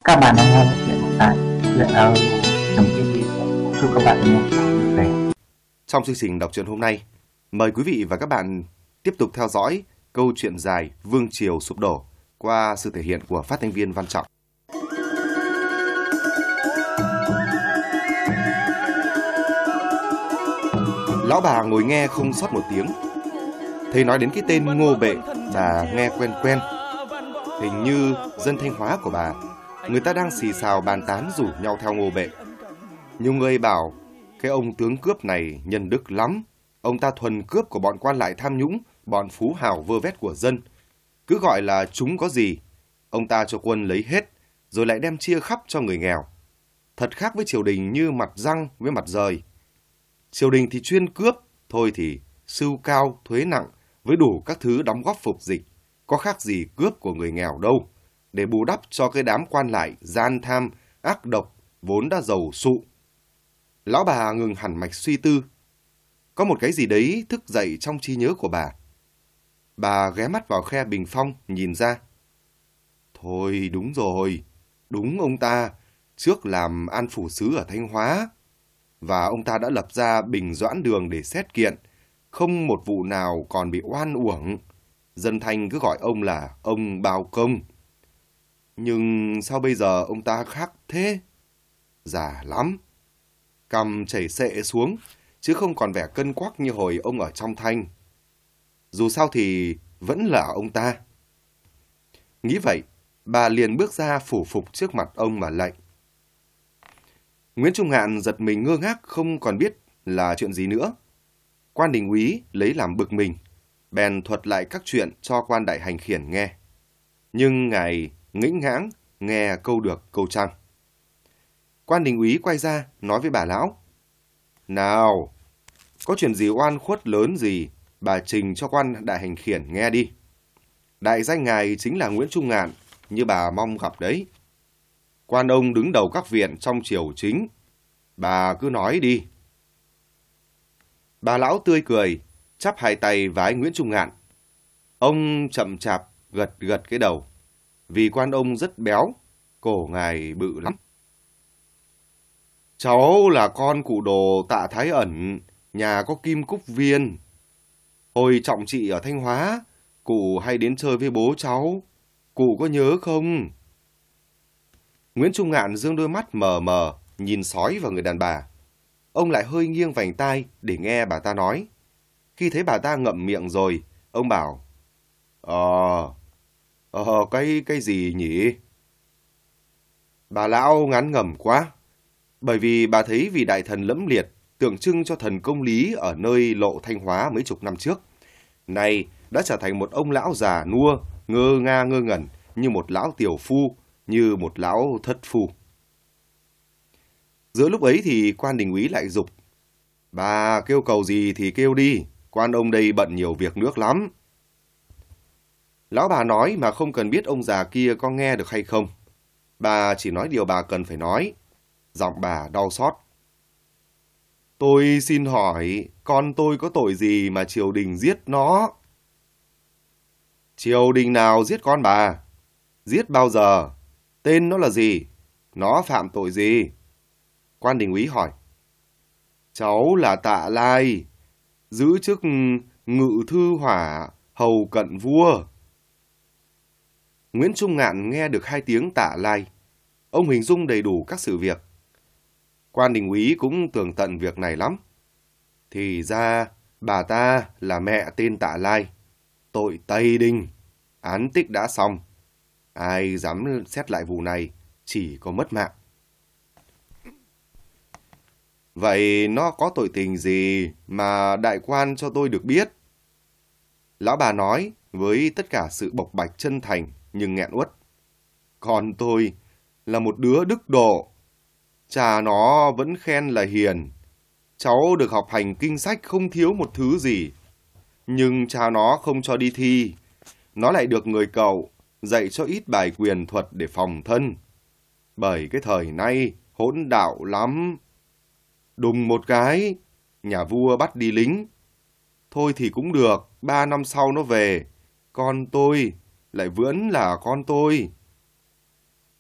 Các bạn đang nghe chuyện tại chuyện audio.tv. Chúc các bạn nghe vui vẻ. Trong chương trình đọc truyện hôm nay, mời quý vị và các bạn tiếp tục theo dõi câu chuyện dài Vương Triều Sụp Đổ qua sự thể hiện của phát thanh viên Văn Trọng. Lão bà ngồi nghe không sót một tiếng. Thấy nói đến cái tên Ngô Bệ, bà nghe quen quen. Hình như dân Thanh Hóa của bà, người ta đang xì xào bàn tán rủ nhau theo Ngô Bệ. Nhiều người bảo cái ông tướng cướp này nhân đức lắm. Ông ta thuần cướp của bọn quan lại tham nhũng, bọn phú hào vơ vét của dân. Cứ gọi là chúng có gì, ông ta cho quân lấy hết, rồi lại đem chia khắp cho người nghèo. Thật khác với triều đình như mặt răng với mặt rời. Triều đình thì chuyên cướp, thôi thì sưu cao, thuế nặng với đủ các thứ đóng góp phục dịch. Có khác gì cướp của người nghèo đâu, để bù đắp cho cái đám quan lại gian tham, ác độc, vốn đã giàu sụ. Lão bà ngừng hẳn mạch suy tư. Có một cái gì đấy thức dậy trong trí nhớ của bà. Bà ghé mắt vào khe bình phong, nhìn ra. Thôi đúng rồi, đúng ông ta, trước làm an phủ sứ ở Thanh Hóa. Và ông ta đã lập ra Bình Doãn Đường để xét kiện, không một vụ nào còn bị oan uổng. Dân Thanh cứ gọi ông là ông Bao Công. Nhưng sao bây giờ ông ta khác thế? Già lắm. Cằm chảy xệ xuống, chứ không còn vẻ cân quắc như hồi ông ở trong Thanh. Dù sao thì vẫn là ông ta. Nghĩ vậy, bà liền bước ra phủ phục trước mặt ông mà lạy. Nguyễn Trung Ngạn giật mình ngơ ngác không còn biết là chuyện gì nữa. Quan đình úy lấy làm bực mình, bèn thuật lại các chuyện cho quan đại hành khiển nghe. Nhưng ngài ngĩnh ngãng nghe câu được câu trăng. Quan đình úy quay ra nói với bà lão. Nào, có chuyện gì oan khuất lớn gì, bà trình cho quan đại hành khiển nghe đi. Đại danh ngài chính là Nguyễn Trung Ngạn, như bà mong gặp đấy. Quan ông đứng đầu các viện trong triều chính. Bà cứ nói đi. Bà lão tươi cười, chắp hai tay vái Nguyễn Trung Ngạn. Ông chậm chạp gật gật cái đầu. Vì quan ông rất béo, cổ ngài bự lắm. Cháu là con cụ Đồ Tạ Thái Ẩn, nhà có kim cúc viên. Hồi trọng trị ở Thanh Hóa, cụ hay đến chơi với bố cháu. Cụ có nhớ không? Nguyễn Trung Ngạn dương đôi mắt mờ mờ, nhìn sói vào người đàn bà. Ông lại hơi nghiêng vành tai để nghe bà ta nói. Khi thấy bà ta ngậm miệng rồi, ông bảo, cái gì nhỉ? Bà lão ngán ngẩm quá, bởi vì bà thấy vị đại thần lẫm liệt, tượng trưng cho thần công lý ở nơi lộ Thanh Hóa mấy chục năm trước. Này đã trở thành một ông lão già nua, ngơ nga ngơ ngẩn, như một lão tiểu phu, như một lão thất phu. Giữa lúc ấy thì quan đình úy lại giục. Bà kêu cầu gì thì kêu đi, quan ông đây bận nhiều việc nước lắm. Lão bà nói mà không cần biết ông già kia có nghe được hay không. Bà chỉ nói điều bà cần phải nói. Giọng bà đau xót. Tôi xin hỏi, con tôi có tội gì mà triều đình giết nó? Triều đình nào giết con bà? Giết bao giờ? Tên nó là gì? Nó phạm tội gì? Quan đình úy hỏi. Cháu là Tạ Lai, giữ chức ngự thư hỏa, hầu cận vua. Nguyễn Trung Ngạn nghe được hai tiếng Tạ Lai. Ông hình dung đầy đủ các sự việc. Quan đình úy cũng tường tận việc này lắm. Thì ra bà ta là mẹ tên Tạ Lai. Tội Tây Đinh. Án tích đã xong. Ai dám xét lại vụ này chỉ có mất mạng. Vậy nó có tội tình gì mà đại quan cho tôi được biết? Lão bà nói với tất cả sự bộc bạch chân thành nhưng nghẹn uất. Con tôi là một đứa đức độ. Cha nó vẫn khen là hiền. Cháu được học hành kinh sách không thiếu một thứ gì. Nhưng cha nó không cho đi thi. Nó lại được người cậu dạy cho ít bài quyền thuật để phòng thân. Bởi cái thời nay hỗn đạo lắm. Đùng một cái, nhà vua bắt đi lính. Thôi thì cũng được, 3 năm sau nó về. Con tôi lại vẫn là con tôi.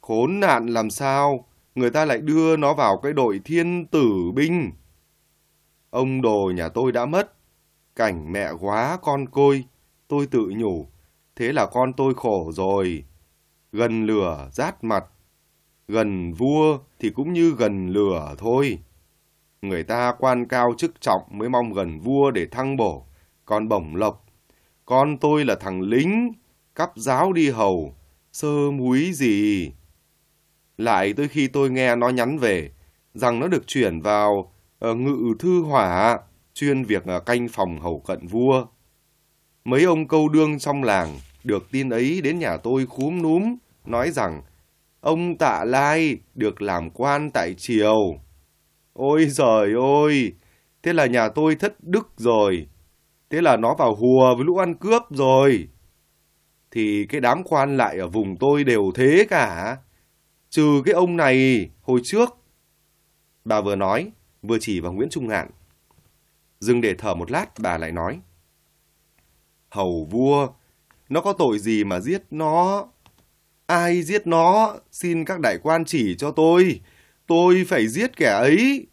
Khốn nạn làm sao, người ta lại đưa nó vào cái đội thiên tử binh. Ông đồ nhà tôi đã mất, cảnh mẹ quá con côi, tôi tự nhủ, thế là con tôi khổ rồi. Gần lửa rát mặt, gần vua thì cũng như gần lửa thôi. Người ta quan cao chức trọng mới mong gần vua để thăng bổ, còn bổng lộc. Con tôi là thằng lính, cắp giáo đi hầu, sơ múi gì. Lại tới khi tôi nghe nó nhắn về, rằng nó được chuyển vào ngự thư hỏa, chuyên việc canh phòng hầu cận vua. Mấy ông câu đương trong làng được tin ấy đến nhà tôi khúm núm, nói rằng ông Tạ Lai được làm quan tại triều. Ôi giời ơi, thế là nhà tôi thất đức rồi. Thế là nó vào hùa với lũ ăn cướp rồi. Thì cái đám quan lại ở vùng tôi đều thế cả. Trừ cái ông này hồi trước. Bà vừa nói, vừa chỉ vào Nguyễn Trung Ngạn. Dừng để thở một lát, bà lại nói. Hầu vua, nó có tội gì mà giết nó? Ai giết nó? Xin các đại quan chỉ cho tôi phải giết kẻ ấy.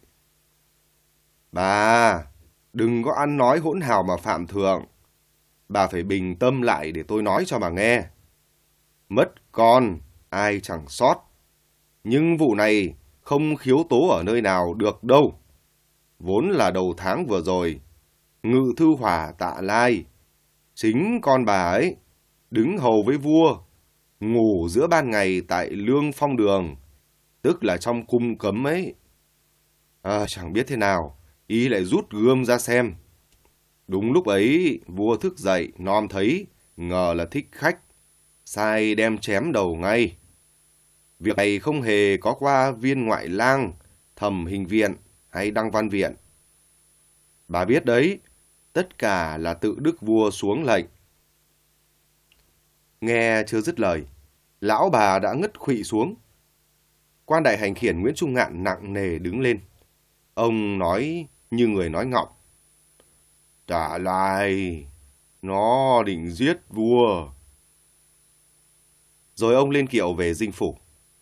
Bà, đừng có ăn nói hỗn hào mà phạm thượng. Bà phải bình tâm lại để tôi nói cho bà nghe. Mất con, ai chẳng sót. Nhưng vụ này không khiếu tố ở nơi nào được đâu. Vốn là đầu tháng vừa rồi, ngự thư hỏa Tạ Lai, chính con bà ấy, đứng hầu với vua, ngủ giữa ban ngày tại Lương Phong Đường, tức là trong cung cấm ấy. Chẳng biết thế nào, ý lại rút gươm ra xem. Đúng lúc ấy, vua thức dậy, nom thấy, ngờ là thích khách, sai đem chém đầu ngay. Việc này không hề có qua viên ngoại lang, thẩm hình viện hay đăng văn viện. Bà biết đấy, tất cả là tự đức vua xuống lệnh. Nghe chưa dứt lời, lão bà đã ngất khuỵu xuống. Quan đại hành khiển Nguyễn Trung Ngạn nặng nề đứng lên. Ông nói như người nói ngọng. Tạ Lai, nó định giết vua. Rồi ông lên kiệu về dinh phủ.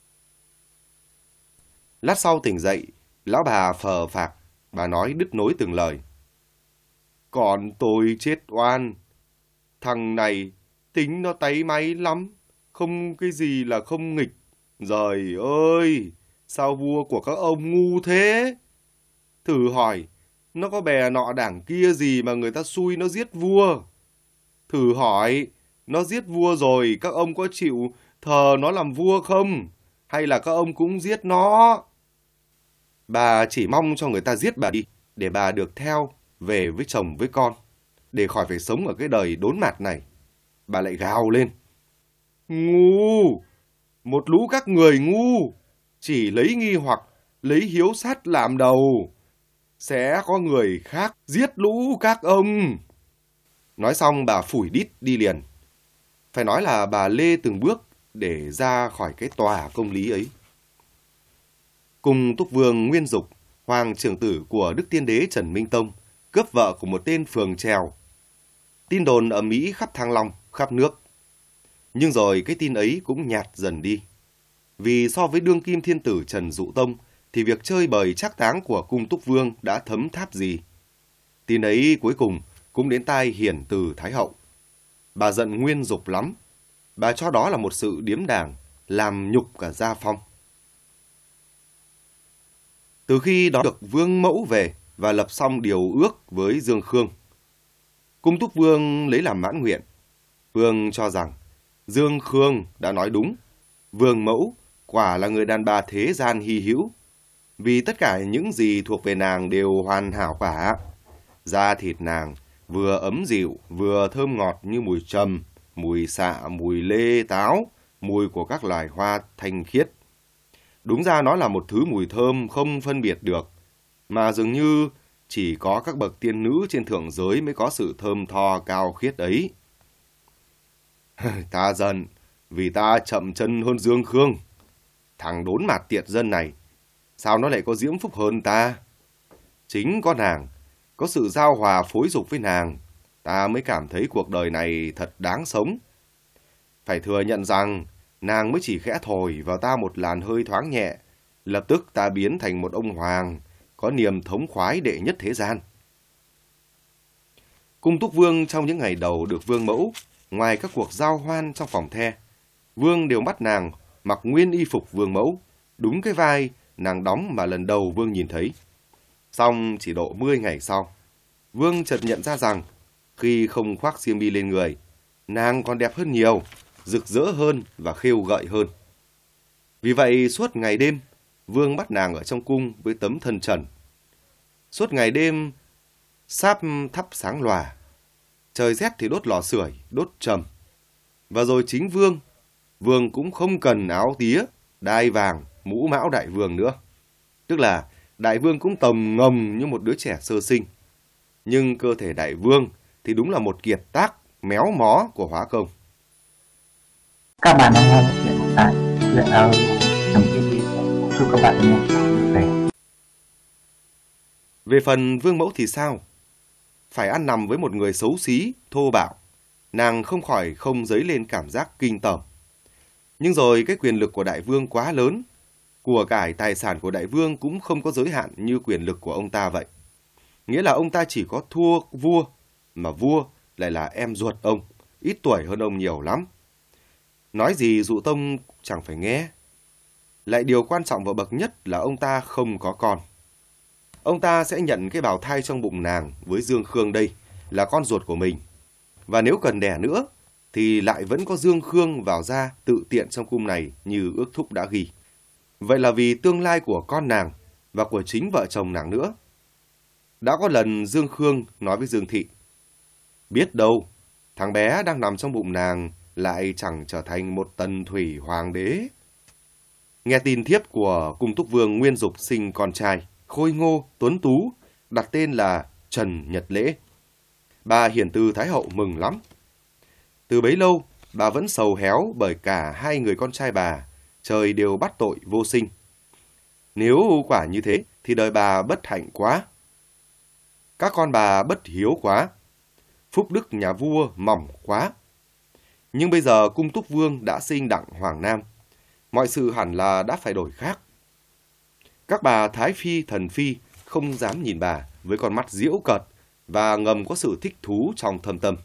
Lát sau tỉnh dậy, lão bà phờ phạc, bà nói đứt nối từng lời. Còn tôi chết oan. Thằng này tính nó táy máy lắm, không cái gì là không nghịch. Giời ơi, sao vua của các ông ngu thế? Thử hỏi, nó có bè nọ đảng kia gì mà người ta xui nó giết vua? Thử hỏi, nó giết vua rồi các ông có chịu thờ nó làm vua không? Hay là các ông cũng giết nó? Bà chỉ mong cho người ta giết bà đi, để bà được theo về với chồng với con, để khỏi phải sống ở cái đời đốn mạt này. Bà lại gào lên. Ngu! Một lũ các người ngu! Chỉ lấy nghi hoặc, lấy hiếu sát làm đầu. Sẽ có người khác giết lũ các ông. Nói xong bà phủi đít đi liền. Phải nói là bà lê từng bước để ra khỏi cái tòa công lý ấy. Cùng Túc Vương Nguyên Dục, hoàng trưởng tử của Đức Tiên Đế Trần Minh Tông, cướp vợ của một tên phường trèo. Tin đồn ở Mỹ khắp Thăng Long, khắp nước. Nhưng rồi cái tin ấy cũng nhạt dần đi. Vì so với đương kim thiên tử Trần Dụ Tông, thì việc chơi bời trác táng của cung Túc Vương đã thấm tháp gì. Tin ấy cuối cùng cũng đến tai Hiển Từ Thái Hậu. Bà giận Nguyên Dục lắm. Bà cho đó là một sự điếm đàng, làm nhục cả gia phong. Từ khi đón được Vương Mẫu về và lập xong điều ước với Dương Khương, cung Túc Vương lấy làm mãn nguyện. Vương cho rằng Dương Khương đã nói đúng. Vương Mẫu quả là người đàn bà thế gian hy hữu. Vì tất cả những gì thuộc về nàng đều hoàn hảo cả. Da thịt nàng vừa ấm dịu, vừa thơm ngọt như mùi trầm, mùi xạ, mùi lê táo, mùi của các loài hoa thanh khiết. Đúng ra nó là một thứ mùi thơm không phân biệt được, mà dường như chỉ có các bậc tiên nữ trên thượng giới mới có sự thơm tho cao khiết ấy. Ta giận vì ta chậm chân hơn Dương Khương. Thằng đốn mạt tiệt dân này, sao nó lại có diễm phúc hơn ta? Chính có nàng, có sự giao hòa phối dục với nàng, ta mới cảm thấy cuộc đời này thật đáng sống. Phải thừa nhận rằng, nàng mới chỉ khẽ thổi vào ta một làn hơi thoáng nhẹ, lập tức ta biến thành một ông hoàng, có niềm thống khoái đệ nhất thế gian. Cung Túc Vương trong những ngày đầu được vương mẫu, ngoài các cuộc giao hoan trong phòng the, vương đều bắt nàng mặc nguyên y phục vương mẫu, đúng cái vai nàng đóng mà lần đầu vương nhìn thấy. Xong chỉ độ 10 ngày sau, vương chợt nhận ra rằng khi không khoác xiêm y lên người, nàng còn đẹp hơn nhiều, rực rỡ hơn và khêu gợi hơn. Vì vậy suốt ngày đêm, vương bắt nàng ở trong cung với tấm thân trần. Suốt ngày đêm sáp thắp sáng lòa, trời rét thì đốt lò sưởi, đốt trầm. Và rồi chính vương cũng không cần áo tía, đai vàng, mũ mão đại vương nữa. Tức là đại vương cũng tầm ngầm như một đứa trẻ sơ sinh. Nhưng cơ thể đại vương thì đúng là một kiệt tác méo mó của hóa công. Các bạn đang nghe chuyện tại Chuyện Nằm Trên Đi. Chúc các bạn nghe vui vẻ. Về phần vương mẫu thì sao? Phải ăn nằm với một người xấu xí, thô bạo, nàng không khỏi không dấy lên cảm giác kinh tởm. Nhưng rồi cái quyền lực của đại vương quá lớn, của cải tài sản của đại vương cũng không có giới hạn như quyền lực của ông ta vậy. Nghĩa là ông ta chỉ có thua vua, mà vua lại là em ruột ông, ít tuổi hơn ông nhiều lắm. Nói gì dụ tông chẳng phải nghe. Lại điều quan trọng và bậc nhất là ông ta không có con. Ông ta sẽ nhận cái bào thai trong bụng nàng với Dương Khương đây là con ruột của mình. Và nếu cần đẻ nữa thì lại vẫn có Dương Khương vào ra tự tiện trong cung này như ước thúc đã ghi. Vậy là vì tương lai của con nàng và của chính vợ chồng nàng nữa. Đã có lần Dương Khương nói với Dương Thị: biết đâu, thằng bé đang nằm trong bụng nàng lại chẳng trở thành một tần thủy hoàng đế. Nghe tin thiếp của Cung Túc Vương Nguyên Dục sinh con trai, khôi ngô, tuấn tú, đặt tên là Trần Nhật Lễ. Bà Hiển Từ Thái Hậu mừng lắm. Từ bấy lâu, bà vẫn sầu héo bởi cả hai người con trai bà, trời đều bắt tội vô sinh. Nếu quả như thế, thì đời bà bất hạnh quá. Các con bà bất hiếu quá. Phúc đức nhà vua mỏng quá. Nhưng bây giờ Cung Túc Vương đã sinh đặng Hoàng Nam. Mọi sự hẳn là đã phải đổi khác. Các bà Thái Phi, Thần Phi không dám nhìn bà với con mắt giễu cợt và ngầm có sự thích thú trong thâm tâm.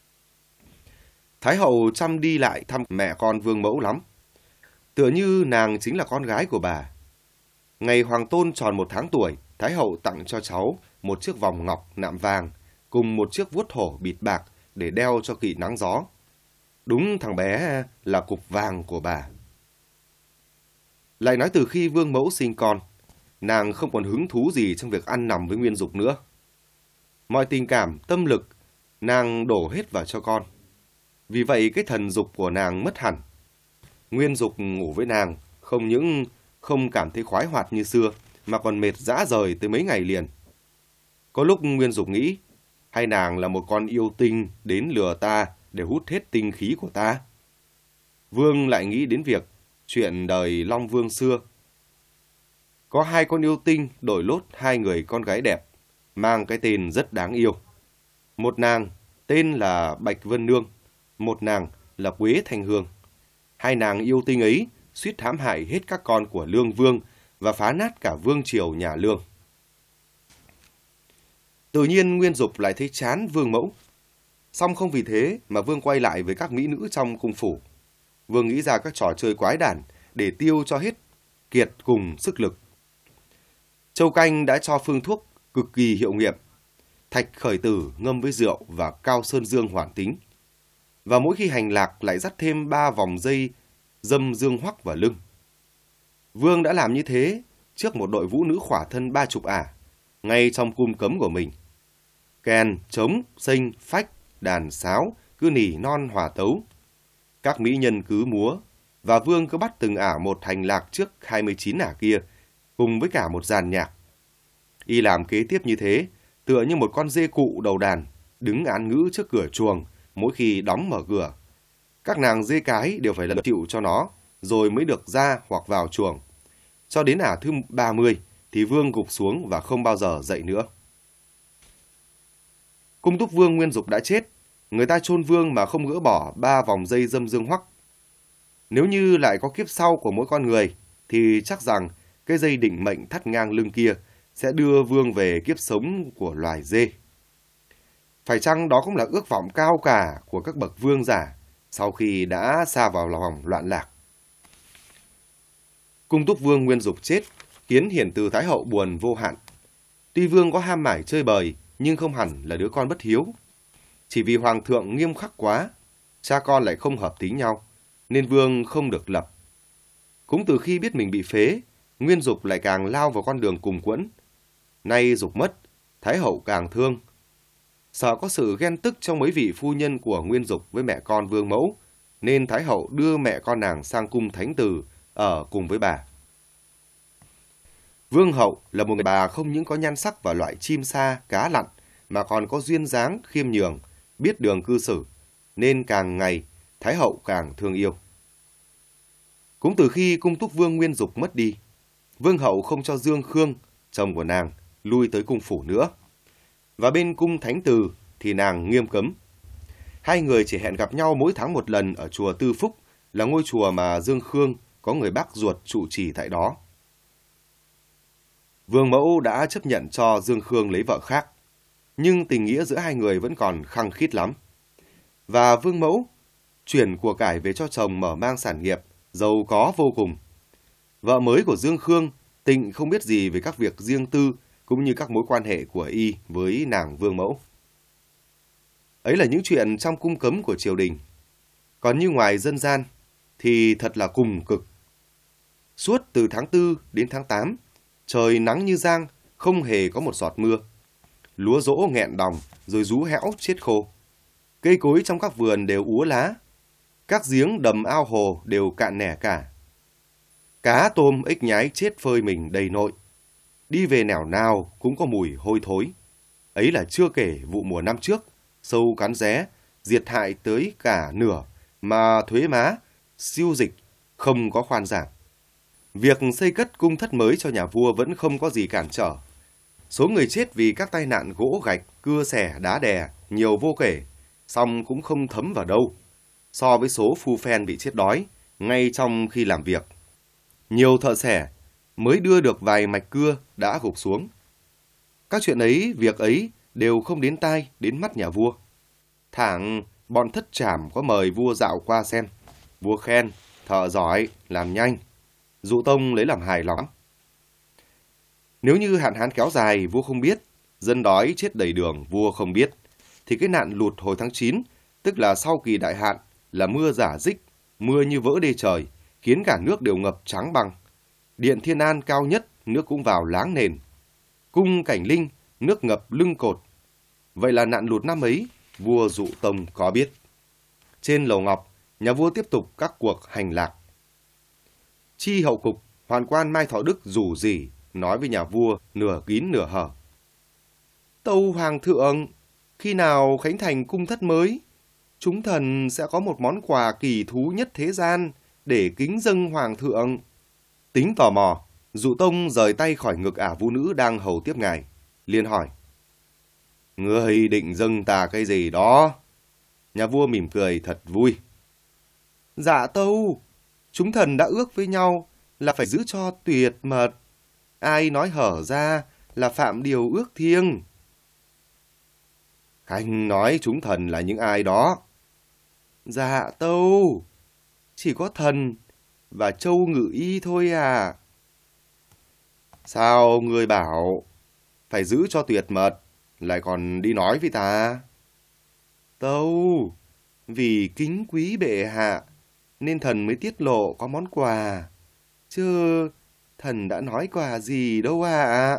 Thái Hậu chăm đi lại thăm mẹ con Vương Mẫu lắm. Tựa như nàng chính là con gái của bà. Ngày Hoàng Tôn tròn 1 tháng tuổi, Thái Hậu tặng cho cháu một chiếc vòng ngọc nạm vàng cùng một chiếc vuốt hổ bịt bạc để đeo cho kỵ nắng gió. Đúng thằng bé là cục vàng của bà. Lại nói từ khi Vương Mẫu sinh con, nàng không còn hứng thú gì trong việc ăn nằm với Nguyên Dục nữa. Mọi tình cảm, tâm lực, nàng đổ hết vào cho con. Vì vậy cái thần dục của nàng mất hẳn. Nguyên Dục ngủ với nàng không những không cảm thấy khoái hoạt như xưa, mà còn mệt rã rời tới mấy ngày liền. Có lúc Nguyên Dục nghĩ, hay nàng là một con yêu tinh đến lừa ta để hút hết tinh khí của ta. Vương lại nghĩ đến việc chuyện đời Long Vương xưa. Có 2 con yêu tinh đổi lốt 2 người con gái đẹp, mang cái tên rất đáng yêu. Một nàng tên là Bạch Vân Nương, một nàng là Quế Thanh Hương. 2 nàng yêu tinh ấy suýt hãm hại hết các con của Lương Vương và phá nát cả vương triều nhà Lương. Tự nhiên Nguyên Dục lại thấy chán Vương Mẫu. Song không vì thế mà Vương quay lại với các mỹ nữ trong cung phủ. Vương nghĩ ra các trò chơi quái đản để tiêu cho hết kiệt cùng sức lực. Châu Canh đã cho phương thuốc cực kỳ hiệu nghiệm. Thạch khởi tử ngâm với rượu và cao sơn dương hoàn tính. Và mỗi khi hành lạc lại dắt thêm 3 vòng dây dâm dương hoắc vào lưng. Vương đã làm như thế trước một đội vũ nữ khỏa thân 30 ả, ngay trong cung cấm của mình. Kèn, trống, sênh, phách, đàn, sáo cứ nỉ non hòa tấu. Các mỹ nhân cứ múa, và Vương cứ bắt từng ả một hành lạc trước 29 ả kia, cùng với cả một dàn nhạc. Y làm kế tiếp như thế, tựa như một con dê cụ đầu đàn, đứng án ngữ trước cửa chuồng mỗi khi đóng mở cửa. Các nàng dê cái đều phải lần chịu cho nó, rồi mới được ra hoặc vào chuồng. Cho đến ả thứ 30 thì Vương gục xuống và không bao giờ dậy nữa. Cung Túc Vương Nguyên Dục đã chết, người ta chôn Vương mà không gỡ bỏ 3 vòng dây dâm dương hoắc. Nếu như lại có kiếp sau của mỗi con người, thì chắc rằng cái dây định mệnh thắt ngang lưng kia sẽ đưa Vương về kiếp sống của loài dê. Phải chăng đó cũng là ước vọng cao cả của các bậc vương giả sau khi đã sa vào vòng loạn lạc? Cung Túc Vương Nguyên Dục chết khiến Hiển Từ Thái Hậu buồn vô hạn. Tuy Vương có ham mải chơi bời nhưng không hẳn là đứa con bất hiếu. Chỉ vì Hoàng thượng nghiêm khắc quá, cha con lại không hợp tính nhau, nên Vương không được lập. Cũng từ khi biết mình bị phế, Nguyên Dục lại càng lao vào con đường cùng quẫn. Nay Dục mất, Thái Hậu càng thương. Sợ có sự ghen tức trong mấy vị phu nhân của Nguyên Dục với mẹ con Vương Mẫu, nên Thái Hậu đưa mẹ con nàng sang cung Thánh Từ ở cùng với bà. Vương Hậu là một người bà không những có nhan sắc và loại chim sa, cá lặn, mà còn có duyên dáng, khiêm nhường, biết đường cư xử, nên càng ngày Thái Hậu càng thương yêu. Cũng từ khi Cung Túc Vương Nguyên Dục mất đi, Vương Hậu không cho Dương Khương, chồng của nàng, lui tới cung phủ nữa. Và bên cung Thánh Từ thì nàng nghiêm cấm. Hai người chỉ hẹn gặp nhau mỗi tháng một lần ở chùa Tư Phúc, là ngôi chùa mà Dương Khương có người bác ruột trụ trì tại đó. Vương Mẫu đã chấp nhận cho Dương Khương lấy vợ khác, nhưng tình nghĩa giữa hai người vẫn còn khăng khít lắm. Và Vương Mẫu chuyển của cải về cho chồng mở mang sản nghiệp, giàu có vô cùng. Vợ mới của Dương Khương Tịnh không biết gì về các việc riêng tư cũng như các mối quan hệ của y với nàng Vương Mẫu. Ấy là những chuyện trong cung cấm của triều đình. Còn như ngoài dân gian thì thật là cùng cực. Suốt từ tháng 4 đến tháng 8, trời nắng như giang, không hề có một giọt mưa. Lúa dỗ nghẹn đồng rồi rú hẽo chết khô. Cây cối trong các vườn đều úa lá. Các giếng đầm ao hồ đều cạn nẻ cả. Cá tôm ếch nhái chết phơi mình đầy nội. Đi về nẻo nào cũng có mùi hôi thối. Ấy là chưa kể vụ mùa năm trước, sâu cắn ré, diệt hại tới cả nửa, mà thuế má, siêu dịch, không có khoan giảm. Việc xây cất cung thất mới cho nhà vua vẫn không có gì cản trở. Số người chết vì các tai nạn gỗ gạch, cưa xẻ, đá đè nhiều vô kể, song cũng không thấm vào đâu, so với số phu phen bị chết đói ngay trong khi làm việc. Nhiều thợ xẻ mới đưa được vài mạch cưa đã gục xuống. Các chuyện ấy, việc ấy đều không đến tai, đến mắt nhà vua. Thẳng bọn thất trảm có mời vua dạo qua xem. Vua khen, thợ giỏi, làm nhanh. Dụ Tông lấy làm hài lòng. Nếu như hạn hán kéo dài, vua không biết, dân đói chết đầy đường, vua không biết, thì cái nạn lụt hồi tháng 9, tức là sau kỳ đại hạn, là mưa rả rích, mưa như vỡ đê trời, khiến cả nước đều ngập trắng băng. Điện Thiên An cao nhất, nước cũng vào láng nền. Cung Cảnh Linh, nước ngập lưng cột. Vậy là nạn lụt năm ấy, vua Dụ Tông có biết. Trên lầu ngọc, nhà vua tiếp tục các cuộc hành lạc. Chi hậu cục, hoàn quan Mai Thọ Đức rủ rỉ, nói với nhà vua nửa kín nửa hở. Tâu hoàng thượng, khi nào khánh thành cung thất mới, chúng thần sẽ có một món quà kỳ thú nhất thế gian để kính dâng hoàng thượng. Tính tò mò, Dụ Tông rời tay khỏi ngực ả vũ nữ đang hầu tiếp ngài, liền hỏi. Ngươi định dâng ta cái gì đó? Nhà vua mỉm cười thật vui. Dạ tâu, chúng thần đã ước với nhau là phải giữ cho tuyệt mật. Ai nói hở ra là phạm điều ước thiêng. Khanh nói chúng thần là những ai đó? Dạ tâu, chỉ có thần và Châu Ngự Y thôi à. Sao ngươi bảo phải giữ cho tuyệt mật, lại còn đi nói với ta? Tâu, vì kính quý bệ hạ, nên thần mới tiết lộ có món quà. Chứ thần đã nói quà gì đâu ạ.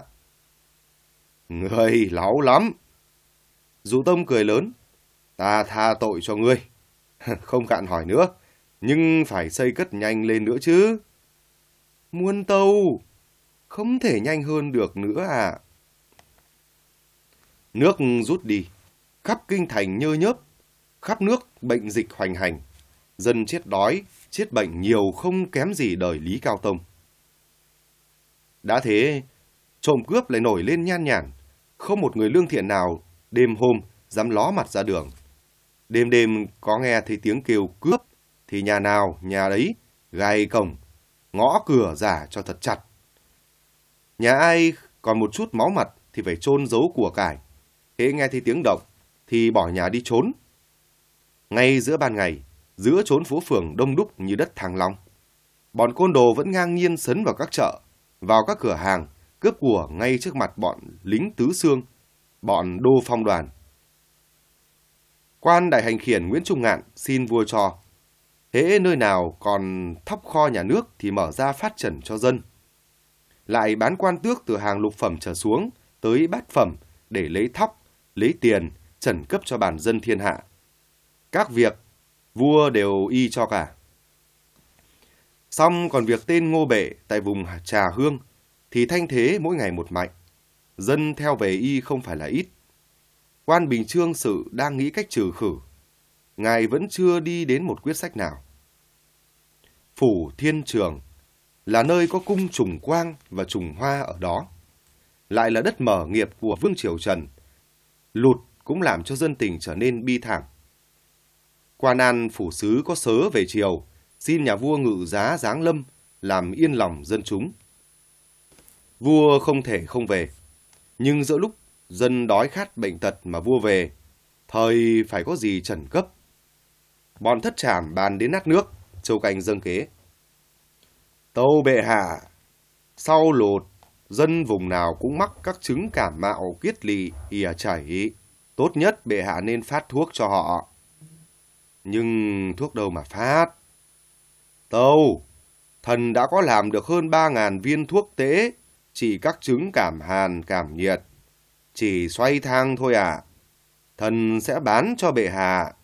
Ngươi láo lắm. Dụ Tông cười lớn. Ta tha tội cho ngươi. Không cạn hỏi nữa, nhưng phải xây cất nhanh lên nữa chứ. Muôn tâu, không thể nhanh hơn được nữa à. Nước rút đi, khắp kinh thành nhơ nhớp, khắp nước bệnh dịch hoành hành. Dân chết đói, chết bệnh nhiều không kém gì đời Lý Cao Tông. Đã thế, trộm cướp lại nổi lên nhan nhản, không một người lương thiện nào đêm hôm dám ló mặt ra đường. Đêm đêm có nghe thấy tiếng kêu cướp, thì nhà nào nhà đấy gài cổng, ngõ cửa giả cho thật chặt. Nhà ai còn một chút máu mặt thì phải chôn giấu của cải. Hễ nghe thấy tiếng động thì bỏ nhà đi trốn. Ngay giữa ban ngày, giữa chốn phố phường đông đúc như đất Thăng Long, bọn côn đồ vẫn ngang nhiên sấn vào các chợ, vào các cửa hàng, cướp của ngay trước mặt bọn lính tứ xương, bọn đô phong đoàn. Quan đại hành khiển Nguyễn Trung Ngạn xin vua cho, hễ nơi nào còn thóc kho nhà nước thì mở ra phát trần cho dân. Lại bán quan tước từ hàng lục phẩm trở xuống tới bát phẩm để lấy thóc, lấy tiền, trần cấp cho bản dân thiên hạ. Các việc vua đều y cho cả. Xong còn việc tên Ngô Bệ tại vùng Trà Hương thì thanh thế mỗi ngày một mạnh. Dân theo về y không phải là ít. Quan Bình Chương Sự đang nghĩ cách trừ khử. Ngài vẫn chưa đi đến một quyết sách nào. Phủ Thiên Trường là nơi có cung Trùng Quang và Trùng Hoa ở đó. Lại là đất mở nghiệp của Vương Triều Trần. Lụt cũng làm cho dân tình trở nên bi thảm. Quan An phủ sứ có sớ về triều, xin nhà vua ngự giá giáng lâm, làm yên lòng dân chúng. Vua không thể không về, nhưng giữa lúc dân đói khát bệnh tật mà vua về, thời phải có gì trần cấp. Bọn thất trảm bàn đến nát nước, Châu Canh dâng kế. Tâu bệ hạ, sau lụt, dân vùng nào cũng mắc các chứng cảm mạo, kiết lỵ, ỉa chảy. Tốt nhất bệ hạ nên phát thuốc cho họ. Nhưng thuốc đâu mà phát? Tâu, thần đã có làm được hơn 3.000 viên thuốc tễ, trị các chứng cảm hàn, cảm nhiệt. Chỉ xoay thang thôi ạ. Thần sẽ bán cho bệ hạ.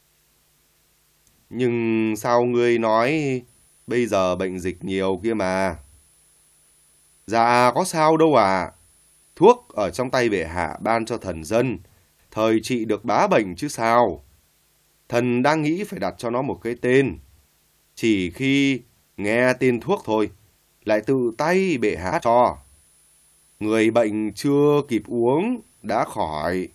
Nhưng sao ngươi nói bây giờ bệnh dịch nhiều kia mà? Dạ có sao đâu ạ. Thuốc ở trong tay bệ hạ ban cho thần dân, thời trị được bá bệnh chứ sao. Thần đang nghĩ phải đặt cho nó một cái tên. Chỉ khi nghe tên thuốc thôi, lại tự tay bệ hạ cho. Người bệnh chưa kịp uống, đã khỏi.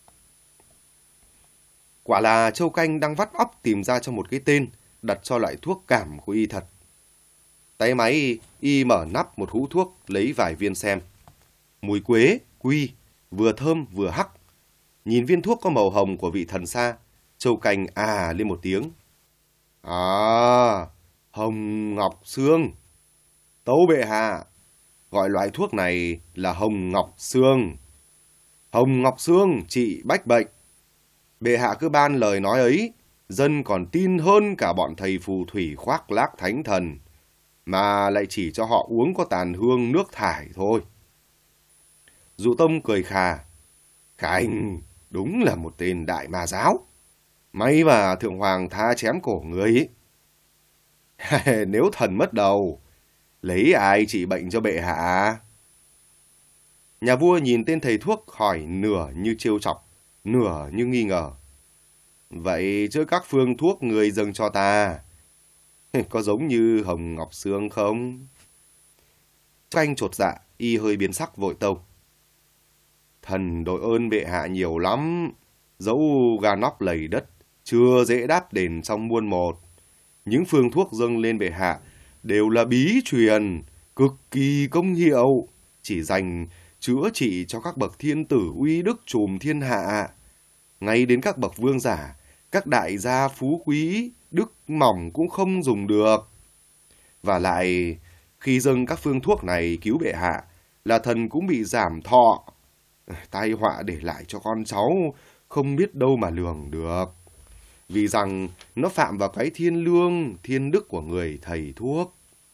Quả là Châu Canh đang vắt óc tìm ra cho một cái tên, đặt cho loại thuốc cảm của y thật. Tay máy, y mở nắp một hũ thuốc, lấy vài viên xem. Mùi quế, quy, vừa thơm vừa hắc. Nhìn viên thuốc có màu hồng của vị thần xa, Châu Canh à lên một tiếng. À, hồng ngọc xương. Tấu bệ hạ, gọi loại thuốc này là hồng ngọc xương. Hồng ngọc xương trị bách bệnh. Bệ hạ cứ ban lời nói ấy, dân còn tin hơn cả bọn thầy phù thủy khoác lác thánh thần, mà lại chỉ cho họ uống có tàn hương nước thải thôi. Dụ Tông cười khà. Khanh đúng là một tên đại ma giáo. May mà Thượng Hoàng tha chém cổ người ấy. Nếu thần mất đầu, lấy ai trị bệnh cho bệ hạ? Nhà vua nhìn tên thầy thuốc hỏi nửa như trêu chọc, nửa như nghi ngờ. Vậy chứ các phương thuốc người dâng cho ta, có giống như hồng ngọc xương không? Canh chột dạ, y hơi biến sắc vội tâu. Thần đội ơn bệ hạ nhiều lắm, dẫu gà nóc lầy đất, chưa dễ đáp đền trong muôn một. Những phương thuốc dâng lên bệ hạ đều là bí truyền, cực kỳ công hiệu, chỉ dành chữa trị cho các bậc thiên tử uy đức trùm thiên hạ. Ngay đến các bậc vương giả, các đại gia phú quý, đức mỏng cũng không dùng được. Và lại, khi dâng các phương thuốc này cứu bệ hạ, là thần cũng bị giảm thọ. Tai họa để lại cho con cháu, không biết đâu mà lường được. Vì rằng nó phạm vào cái thiên lương, thiên đức của người thầy thuốc.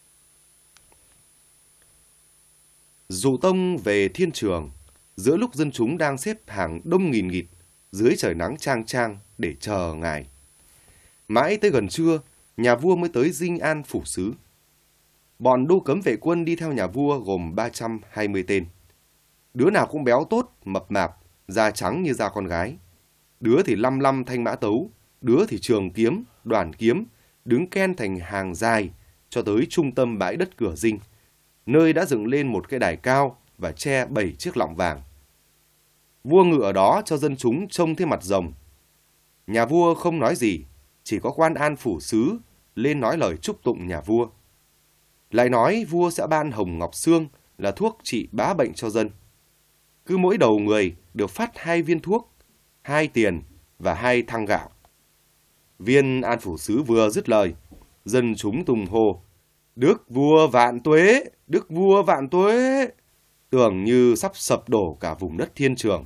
Dụ Tông về thiên trường, giữa lúc dân chúng đang xếp hàng đông nghìn nghịt, dưới trời nắng chang chang để chờ ngài. Mãi tới gần trưa, nhà vua mới tới Dinh An phủ sứ. Bọn đô cấm vệ quân đi theo nhà vua gồm 320 tên. Đứa nào cũng béo tốt, mập mạp, da trắng như da con gái. Đứa thì lăm lăm thanh mã tấu, đứa thì trường kiếm, đoàn kiếm, đứng ken thành hàng dài cho tới trung tâm bãi đất cửa dinh, nơi đã dựng lên một cái đài cao và che 7 chiếc lọng vàng. Vua ngự ở đó cho dân chúng trông thấy mặt rồng. Nhà vua không nói gì, chỉ có Quan An phủ sứ lên nói lời chúc tụng nhà vua. Lại nói vua sẽ ban hồng ngọc xương là thuốc trị bá bệnh cho dân. Cứ mỗi đầu người được phát 2 viên thuốc, 2 tiền và 2 thăng gạo. Viên an phủ sứ vừa dứt lời, dân chúng tung hô: Đức vua vạn tuế, đức vua vạn tuế, tưởng như sắp sập đổ cả vùng đất thiên trường.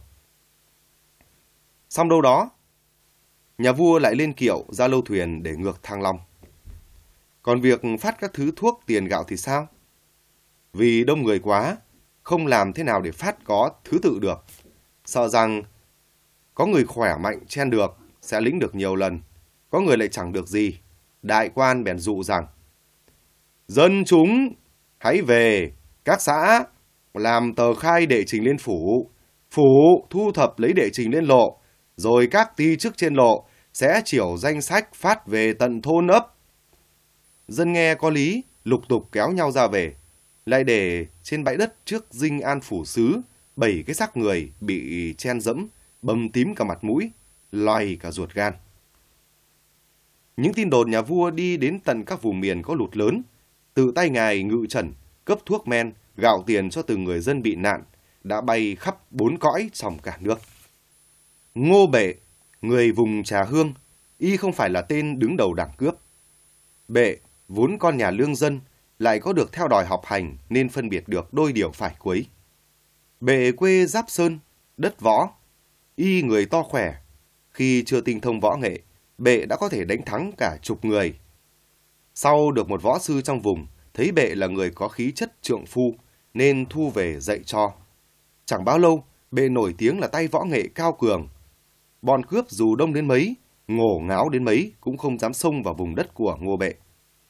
Xong đâu đó, nhà vua lại lên kiệu ra lâu thuyền để ngược Thăng Long. Còn việc phát các thứ thuốc tiền gạo thì sao? Vì đông người quá, không làm thế nào để phát có thứ tự được. Sợ rằng có người khỏe mạnh chen được sẽ lĩnh được nhiều lần, có người lại chẳng được gì. Đại quan bèn dụ rằng: Dân chúng hãy về các xã làm tờ khai đệ trình lên phủ, phủ thu thập lấy đệ trình lên lộ, rồi các ty chức trên lộ sẽ chiểu danh sách phát về tận thôn ấp. Dân nghe có lý, lục tục kéo nhau ra về, lại để trên bãi đất trước dinh an phủ sứ 7 cái xác người bị chen dẫm, bầm tím cả mặt mũi, loài cả ruột gan. Những tin đồn nhà vua đi đến tận các vùng miền có lụt lớn, tự tay ngài ngự trần, cấp thuốc men, gạo tiền cho từng người dân bị nạn, đã bay khắp 4 cõi trong cả nước. Ngô Bệ, người vùng Trà Hương, y không phải là tên đứng đầu đảng cướp. Bệ, vốn con nhà lương dân, lại có được theo đòi học hành nên phân biệt được đôi điều phải quấy. Bệ quê Giáp Sơn, đất võ, y người to khỏe. Khi chưa tinh thông võ nghệ, Bệ đã có thể đánh thắng cả chục người. Sau được một võ sư trong vùng thấy Bệ là người có khí chất trượng phu nên thu về dạy cho. Chẳng bao lâu, Bệ nổi tiếng là tay võ nghệ cao cường. Bọn cướp dù đông đến mấy, ngổ ngáo đến mấy cũng không dám xông vào vùng đất của Ngô Bệ.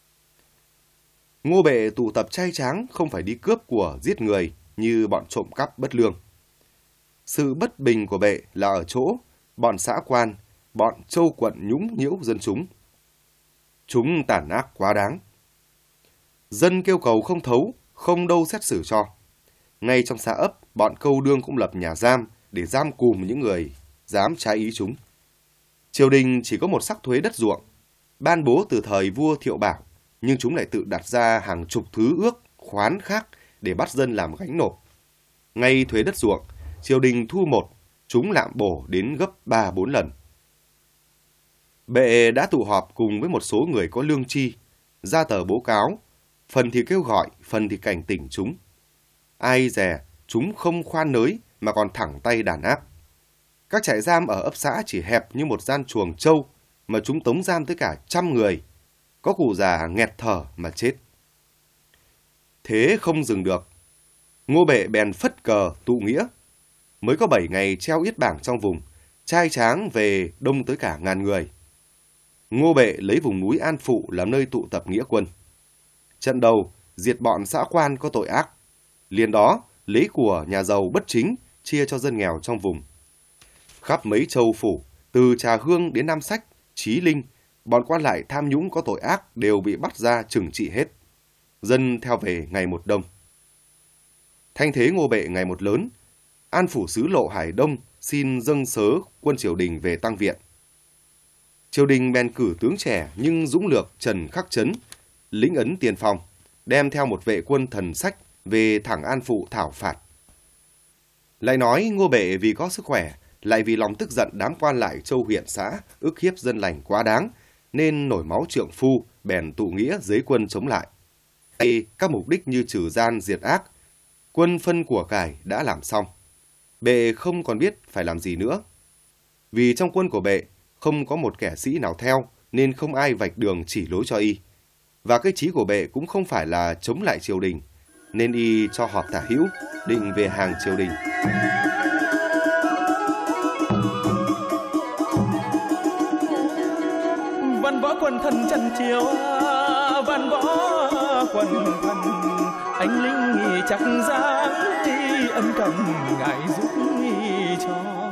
Ngô Bệ tụ tập trai tráng không phải đi cướp của giết người như bọn trộm cắp bất lương. Sự bất bình của Bệ là ở chỗ bọn xã quan, bọn châu quận nhũng nhiễu dân chúng. Chúng tàn ác quá đáng. Dân kêu cầu không thấu, không đâu xét xử cho. Ngay trong xã ấp, bọn câu đương cũng lập nhà giam để giam cùm những người dám trái ý chúng. Triều đình chỉ có một sắc thuế đất ruộng, ban bố từ thời vua Thiệu Bảo, nhưng chúng lại tự đặt ra hàng chục thứ ước, khoán khác để bắt dân làm gánh nộp. Ngay thuế đất ruộng, triều đình thu một, chúng lạm bổ đến gấp 3-4 lần. Bệ đã tụ họp cùng với một số người có lương tri, ra tờ báo cáo, phần thì kêu gọi, phần thì cảnh tỉnh chúng. Ai dè, chúng không khoan nới mà còn thẳng tay đàn áp. Các trại giam ở ấp xã chỉ hẹp như một gian chuồng trâu, mà chúng tống giam tới cả 100 người. Có cụ già nghẹt thở mà chết. Thế không dừng được. Ngô Bệ bèn phất cờ tụ nghĩa. Mới có 7 ngày treo yết bảng trong vùng, trai tráng về đông tới cả 1000 người. Ngô Bệ lấy vùng núi An Phụ làm nơi tụ tập nghĩa quân. Trận đầu, diệt bọn xã quan có tội ác. Liền đó, lấy của nhà giàu bất chính, chia cho dân nghèo trong vùng. Khắp mấy châu phủ, từ Trà Hương đến Nam Sách, Chí Linh, bọn quan lại tham nhũng có tội ác đều bị bắt ra trừng trị hết. Dân theo về ngày một đông. Thanh thế Ngô Bệ ngày một lớn. An phủ sứ Lộ Hải Đông xin dâng sớ quân triều đình về tăng viện. Triều đình bèn cử tướng trẻ nhưng dũng lược Trần Khắc Chấn, lĩnh ấn tiền phong, đem theo một vệ quân thần sách về thẳng An Phụ thảo phạt. Lại nói Ngô Bệ vì có sức khỏe, lại vì lòng tức giận đám quan lại châu huyện xã ức hiếp dân lành quá đáng, nên nổi máu trượng phu, bèn tụ nghĩa dưới quân chống lại. Các mục đích như trừ gian diệt ác, quân phân của cải đã làm xong. Bệ không còn biết phải làm gì nữa. Vì trong quân của Bệ không có một kẻ sĩ nào theo, nên không ai vạch đường chỉ lối cho y. Và cái chí của Bệ cũng không phải là chống lại triều đình, nên y cho họp tả hữu, định về hàng triều đình. Văn võ quần thần trần triều, văn võ quần thần anh linh chắc dáng ân cần ngài giúp cho.